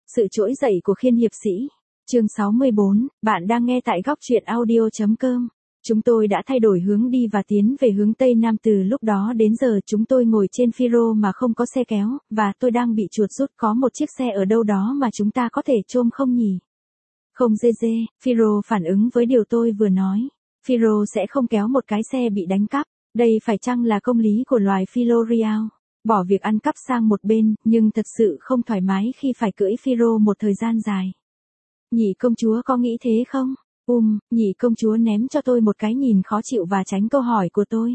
Sự trỗi dậy của Khiên hiệp sĩ. Chương 64, bạn đang nghe tại góc truyện audio.com. Chúng tôi đã thay đổi hướng đi và tiến về hướng Tây Nam từ lúc đó đến giờ chúng tôi ngồi trên Phiro mà không có xe kéo, và tôi đang bị chuột rút có một chiếc xe ở đâu đó mà chúng ta có thể chôm không nhỉ? Không dê dê, Phiro phản ứng với điều tôi vừa nói. Phiro sẽ không kéo một cái xe bị đánh cắp, đây phải chăng là công lý của loài Philorial? Bỏ việc ăn cắp sang một bên, nhưng thật sự không thoải mái khi phải cưỡi Phiro một thời gian dài. Nhị công chúa có nghĩ thế không? Nhị công chúa ném cho tôi một cái nhìn khó chịu và tránh câu hỏi của tôi.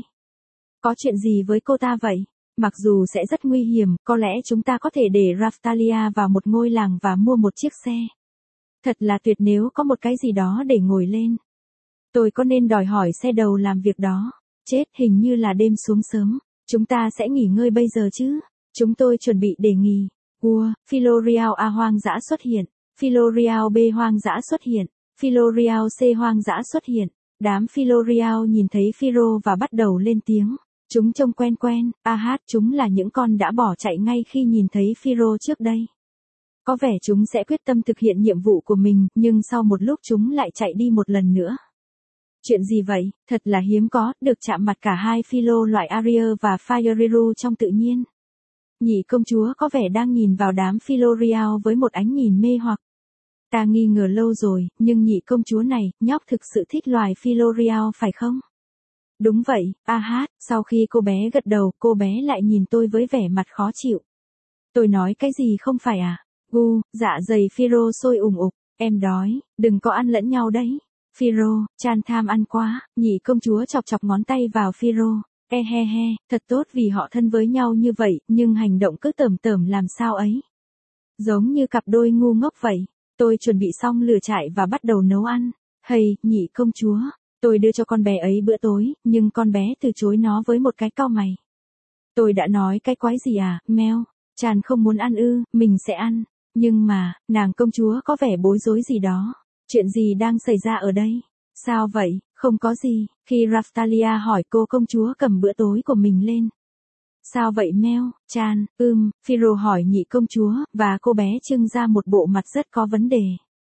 Có chuyện gì với cô ta vậy? Mặc dù sẽ rất nguy hiểm, có lẽ chúng ta có thể để Raftalia vào một ngôi làng và mua một chiếc xe. Thật là tuyệt nếu có một cái gì đó để ngồi lên. Tôi có nên đòi hỏi xe đầu làm việc đó? Chết, hình như là đêm xuống sớm. Chúng ta sẽ nghỉ ngơi bây giờ chứ? Chúng tôi chuẩn bị để nghỉ. Philorial A hoang dã xuất hiện. Philorial B hoang dã xuất hiện. Philorial C hoang dã xuất hiện. Đám Philorial nhìn thấy Phiro và bắt đầu lên tiếng. Chúng trông quen quen, chúng là những con đã bỏ chạy ngay khi nhìn thấy Phiro trước đây. Có vẻ chúng sẽ quyết tâm thực hiện nhiệm vụ của mình, nhưng sau một lúc chúng lại chạy đi một lần nữa. Chuyện gì vậy? Thật là hiếm có, được chạm mặt cả hai Philo loại Ariel và Fire trong tự nhiên. Nhị công chúa có vẻ đang nhìn vào đám Philorial với một ánh nhìn mê hoặc. Ta nghi ngờ lâu rồi, nhưng nhị công chúa này, nhóc thực sự thích loài Philorial phải không? Đúng vậy, sau khi cô bé gật đầu, cô bé lại nhìn tôi với vẻ mặt khó chịu. Tôi nói cái gì không phải à? Dạ dày Phiro sôi ủng ục, em đói, đừng có ăn lẫn nhau đấy. Phiro, Chan tham ăn quá, nhị công chúa chọc chọc ngón tay vào Phiro. Thật tốt vì họ thân với nhau như vậy, nhưng hành động cứ tởm tởm làm sao ấy. Giống như cặp đôi ngu ngốc vậy. Tôi chuẩn bị xong lửa trại và bắt đầu nấu ăn. Nhị công chúa, tôi đưa cho con bé ấy bữa tối, nhưng con bé từ chối nó với một cái cau mày. Tôi đã nói cái quái gì à, Mel? Chan không muốn ăn ư, mình sẽ ăn. Nhưng mà, nàng công chúa có vẻ bối rối gì đó. Chuyện gì đang xảy ra ở đây? Sao vậy? Không có gì. Khi Raftalia hỏi cô công chúa cầm bữa tối của mình lên. Sao vậy Mel? Chan, Phiro hỏi nhị công chúa, và cô bé trưng ra một bộ mặt rất có vấn đề.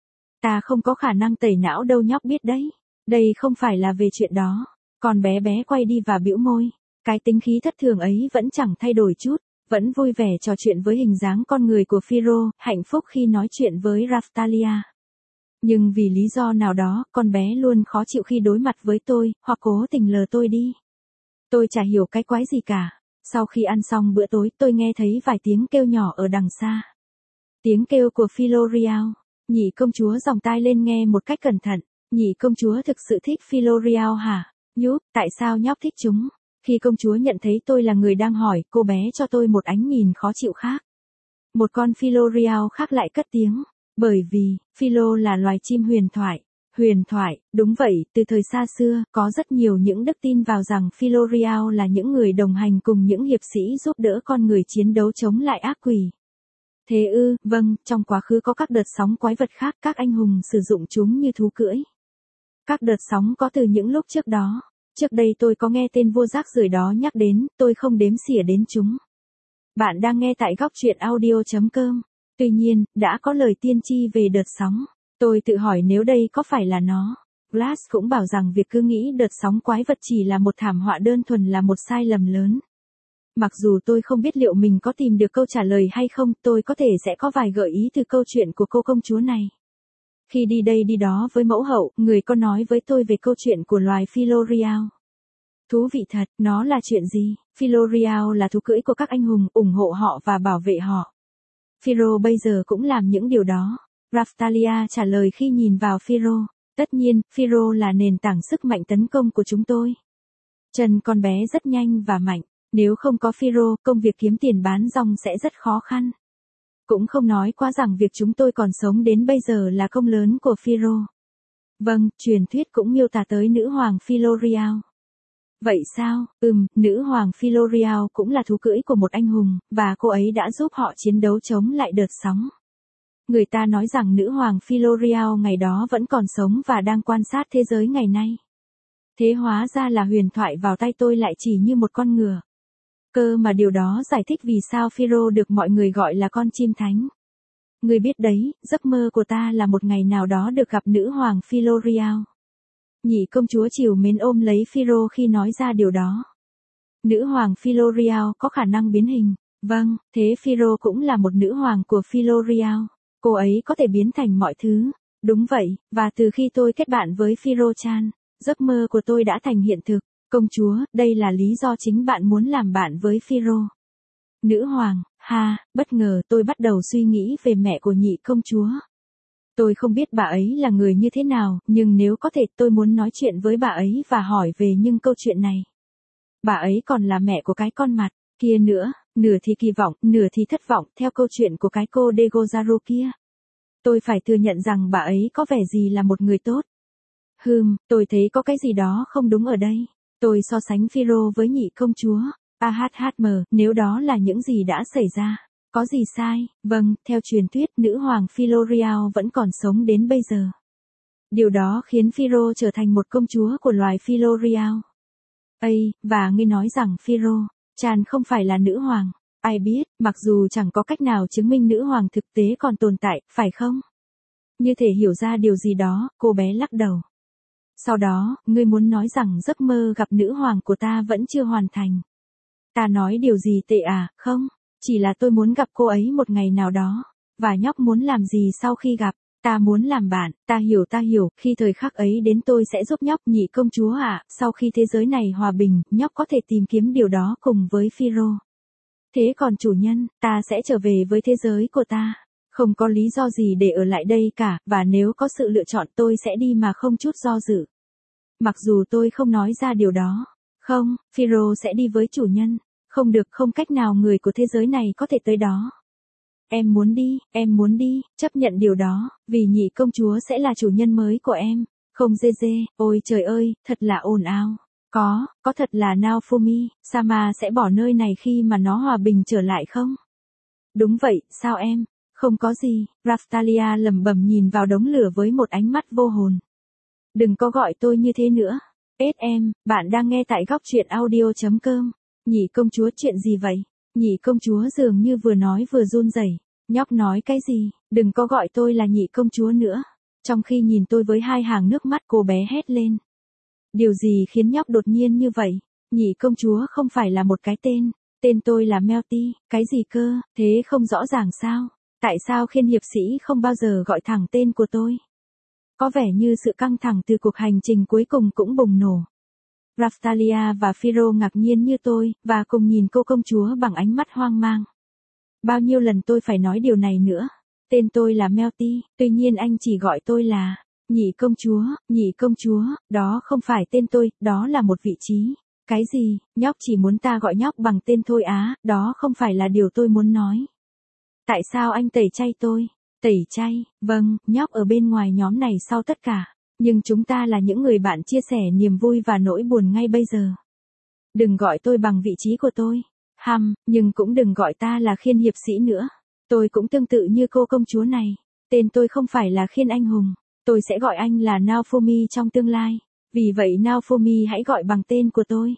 Ta không có khả năng tẩy não đâu nhóc biết đấy. Đây không phải là về chuyện đó. Con bé quay đi và bĩu môi. Cái tính khí thất thường ấy vẫn chẳng thay đổi chút. Vẫn vui vẻ trò chuyện với hình dáng con người của Phiro, hạnh phúc khi nói chuyện với Raftalia. Nhưng vì lý do nào đó, con bé luôn khó chịu khi đối mặt với tôi, hoặc cố tình lờ tôi đi. Tôi chả hiểu cái quái gì cả. Sau khi ăn xong bữa tối, tôi nghe thấy vài tiếng kêu nhỏ ở đằng xa. Tiếng kêu của Philorial. Nhị công chúa giòng tai lên nghe một cách cẩn thận. Nhị công chúa thực sự thích Philorial hả? Tại sao nhóc thích chúng? Khi công chúa nhận thấy tôi là người đang hỏi, cô bé cho tôi một ánh nhìn khó chịu khác. Một con Philorial khác lại cất tiếng. Bởi vì, Philo là loài chim huyền thoại. Huyền thoại, đúng vậy, từ thời xa xưa, có rất nhiều những đức tin vào rằng Philorial là những người đồng hành cùng những hiệp sĩ giúp đỡ con người chiến đấu chống lại ác quỷ. Thế ư, vâng, trong quá khứ có các đợt sóng quái vật khác, các anh hùng sử dụng chúng như thú cưỡi. Các đợt sóng có từ những lúc trước đó. Trước đây tôi có nghe tên vô rác rưởi đó nhắc đến, tôi không đếm xỉa đến chúng. Bạn đang nghe tại góc truyện audio.com. Tuy nhiên, đã có lời tiên tri về đợt sóng. Tôi tự hỏi nếu đây có phải là nó. Glass cũng bảo rằng việc cứ nghĩ đợt sóng quái vật chỉ là một thảm họa đơn thuần là một sai lầm lớn. Mặc dù tôi không biết liệu mình có tìm được câu trả lời hay không, tôi có thể sẽ có vài gợi ý từ câu chuyện của cô công chúa này. Khi đi đây đi đó với mẫu hậu, người có nói với tôi về câu chuyện của loài Philorial. Thú vị thật, nó là chuyện gì? Philorial là thú cưỡi của các anh hùng, ủng hộ họ và bảo vệ họ. Phiro bây giờ cũng làm những điều đó. Raftalia trả lời khi nhìn vào Phiro. Tất nhiên, Phiro là nền tảng sức mạnh tấn công của chúng tôi. Chân con bé rất nhanh và mạnh. Nếu không có Phiro, công việc kiếm tiền bán rong sẽ rất khó khăn. Cũng không nói quá rằng việc chúng tôi còn sống đến bây giờ là công lớn của Phiro. Vâng, truyền thuyết cũng miêu tả tới nữ hoàng Philorial. Vậy sao? Nữ hoàng Philorial cũng là thú cưỡi của một anh hùng, và cô ấy đã giúp họ chiến đấu chống lại đợt sóng. Người ta nói rằng nữ hoàng Philorial ngày đó vẫn còn sống và đang quan sát thế giới ngày nay. Thế hóa ra là huyền thoại vào tay tôi lại chỉ như một con ngựa. Cơ mà điều đó giải thích vì sao Phiro được mọi người gọi là con chim thánh. Ngươi biết đấy, giấc mơ của ta là một ngày nào đó được gặp nữ hoàng Filorial. Nhị công chúa trìu mến ôm lấy Phiro khi nói ra điều đó. Nữ hoàng Filorial có khả năng biến hình. Vâng, thế Phiro cũng là một nữ hoàng của Filorial. Cô ấy có thể biến thành mọi thứ. Đúng vậy, và từ khi tôi kết bạn với Phiro-chan, giấc mơ của tôi đã thành hiện thực. Công chúa, đây là lý do chính bạn muốn làm bạn với Phiro. Nữ hoàng, ha, bất ngờ tôi bắt đầu suy nghĩ về mẹ của nhị công chúa. Tôi không biết bà ấy là người như thế nào, nhưng nếu có thể tôi muốn nói chuyện với bà ấy và hỏi về những câu chuyện này. Bà ấy còn là mẹ của cái con mặt kia nữa, nửa thì kỳ vọng, nửa thì thất vọng theo câu chuyện của cái cô Degozaro kia. Tôi phải thừa nhận rằng bà ấy có vẻ gì là một người tốt. Tôi thấy có cái gì đó không đúng ở đây. Tôi so sánh Phiro với nhị công chúa. Nếu đó là những gì đã xảy ra. Có gì sai? Vâng, theo truyền thuyết, nữ hoàng Filorial vẫn còn sống đến bây giờ. Điều đó khiến Phiro trở thành một công chúa của loài Filorial. Và ngươi nói rằng Phiro-chan không phải là nữ hoàng. Ai biết, mặc dù chẳng có cách nào chứng minh nữ hoàng thực tế còn tồn tại, phải không? Như thể hiểu ra điều gì đó, cô bé lắc đầu. Sau đó, ngươi muốn nói rằng giấc mơ gặp nữ hoàng của ta vẫn chưa hoàn thành. Ta nói điều gì tệ à, không? Chỉ là tôi muốn gặp cô ấy một ngày nào đó. Và nhóc muốn làm gì sau khi gặp? Ta muốn làm bạn, ta hiểu, khi thời khắc ấy đến tôi sẽ giúp nhóc. Nhị công chúa ạ, sau khi thế giới này hòa bình, nhóc có thể tìm kiếm điều đó cùng với Phiro. Thế còn chủ nhân, ta sẽ trở về với thế giới của ta. Không có lý do gì để ở lại đây cả, và nếu có sự lựa chọn tôi sẽ đi mà không chút do dự. Mặc dù tôi không nói ra điều đó. Không, Phiro sẽ đi với chủ nhân. Không được, không cách nào người của thế giới này có thể tới đó. Em muốn đi, chấp nhận điều đó, vì nhị công chúa sẽ là chủ nhân mới của em. Không ôi trời ơi, thật là ồn ào. Có thật là Naofumi, Sama sẽ bỏ nơi này khi mà nó hòa bình trở lại không? Đúng vậy, sao em? Không có gì, Raftalia lẩm bẩm nhìn vào đống lửa với một ánh mắt vô hồn. Đừng có gọi tôi như thế nữa. Bạn đang nghe tại góc truyện audio.com. Nhị công chúa chuyện gì vậy? Nhị công chúa dường như vừa nói vừa run rẩy. Nhóc nói cái gì? Đừng có gọi tôi là nhị công chúa nữa. Trong khi nhìn tôi với hai hàng nước mắt, cô bé hét lên. Điều gì khiến nhóc đột nhiên như vậy? Nhị công chúa không phải là một cái tên. Tên tôi là Melty. Cái gì cơ? Thế không rõ ràng sao? Tại sao khiên hiệp sĩ không bao giờ gọi thẳng tên của tôi? Có vẻ như sự căng thẳng từ cuộc hành trình cuối cùng cũng bùng nổ. Raftalia và Phiro ngạc nhiên như tôi, và cùng nhìn cô công chúa bằng ánh mắt hoang mang. Bao nhiêu lần tôi phải nói điều này nữa? Tên tôi là Melty, tuy nhiên anh chỉ gọi tôi là nhị công chúa, đó không phải tên tôi, đó là một vị trí. Cái gì, nhóc chỉ muốn ta gọi nhóc bằng tên thôi á, đó không phải là điều tôi muốn nói. Tại sao anh tẩy chay tôi? Tẩy chay, vâng, nhóc ở bên ngoài nhóm này sau tất cả. Nhưng chúng ta là những người bạn chia sẻ niềm vui và nỗi buồn ngay bây giờ. Đừng gọi tôi bằng vị trí của tôi. Nhưng cũng đừng gọi ta là khiên hiệp sĩ nữa. Tôi cũng tương tự như cô công chúa này. Tên tôi không phải là khiên anh hùng. Tôi sẽ gọi anh là Naofumi trong tương lai. Vì vậy Naofumi hãy gọi bằng tên của tôi.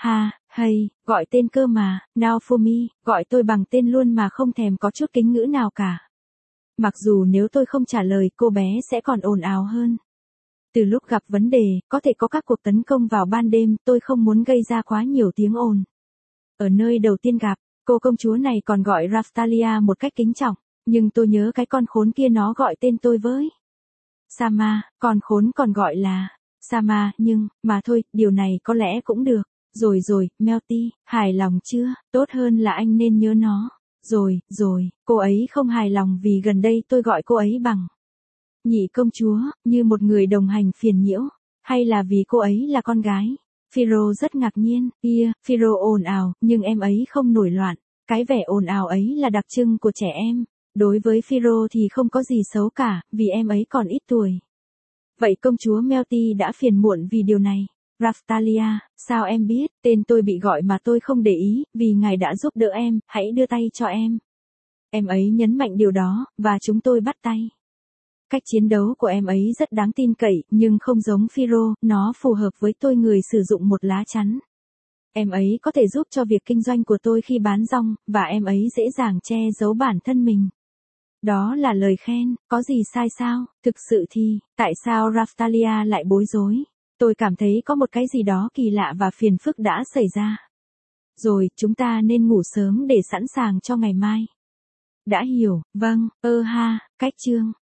Gọi tên cơ mà, Naofumi, gọi tôi bằng tên luôn mà không thèm có chút kính ngữ nào cả. Mặc dù nếu tôi không trả lời, cô bé sẽ còn ồn ào hơn. Từ lúc gặp vấn đề, có thể có các cuộc tấn công vào ban đêm, tôi không muốn gây ra quá nhiều tiếng ồn. Ở nơi đầu tiên gặp, cô công chúa này còn gọi Raftalia một cách kính trọng, nhưng tôi nhớ cái con khốn kia nó gọi tên tôi với Sama, con khốn còn gọi là Sama, mà thôi, điều này có lẽ cũng được. Rồi, Melty, hài lòng chưa? Tốt hơn là anh nên nhớ nó. Rồi, cô ấy không hài lòng vì gần đây tôi gọi cô ấy bằng nhị công chúa, như một người đồng hành phiền nhiễu, hay là vì cô ấy là con gái? Phiro rất ngạc nhiên, Phiro ồn ào, nhưng em ấy không nổi loạn. Cái vẻ ồn ào ấy là đặc trưng của trẻ em. Đối với Phiro thì không có gì xấu cả, vì em ấy còn ít tuổi. Vậy công chúa Melty đã phiền muộn vì điều này. Raftalia, sao em biết? Tên tôi bị gọi mà tôi không để ý, vì ngài đã giúp đỡ em, hãy đưa tay cho em. Em ấy nhấn mạnh điều đó, và chúng tôi bắt tay. Cách chiến đấu của em ấy rất đáng tin cậy, nhưng không giống Phiro, nó phù hợp với tôi, người sử dụng một lá chắn. Em ấy có thể giúp cho việc kinh doanh của tôi khi bán rong, và em ấy dễ dàng che giấu bản thân mình. Đó là lời khen, có gì sai sao? Thực sự thì, tại sao Raftalia lại bối rối? Tôi cảm thấy có một cái gì đó kỳ lạ và phiền phức đã xảy ra. Rồi, chúng ta nên ngủ sớm để sẵn sàng cho ngày mai. Đã hiểu, vâng, ha, cách chương.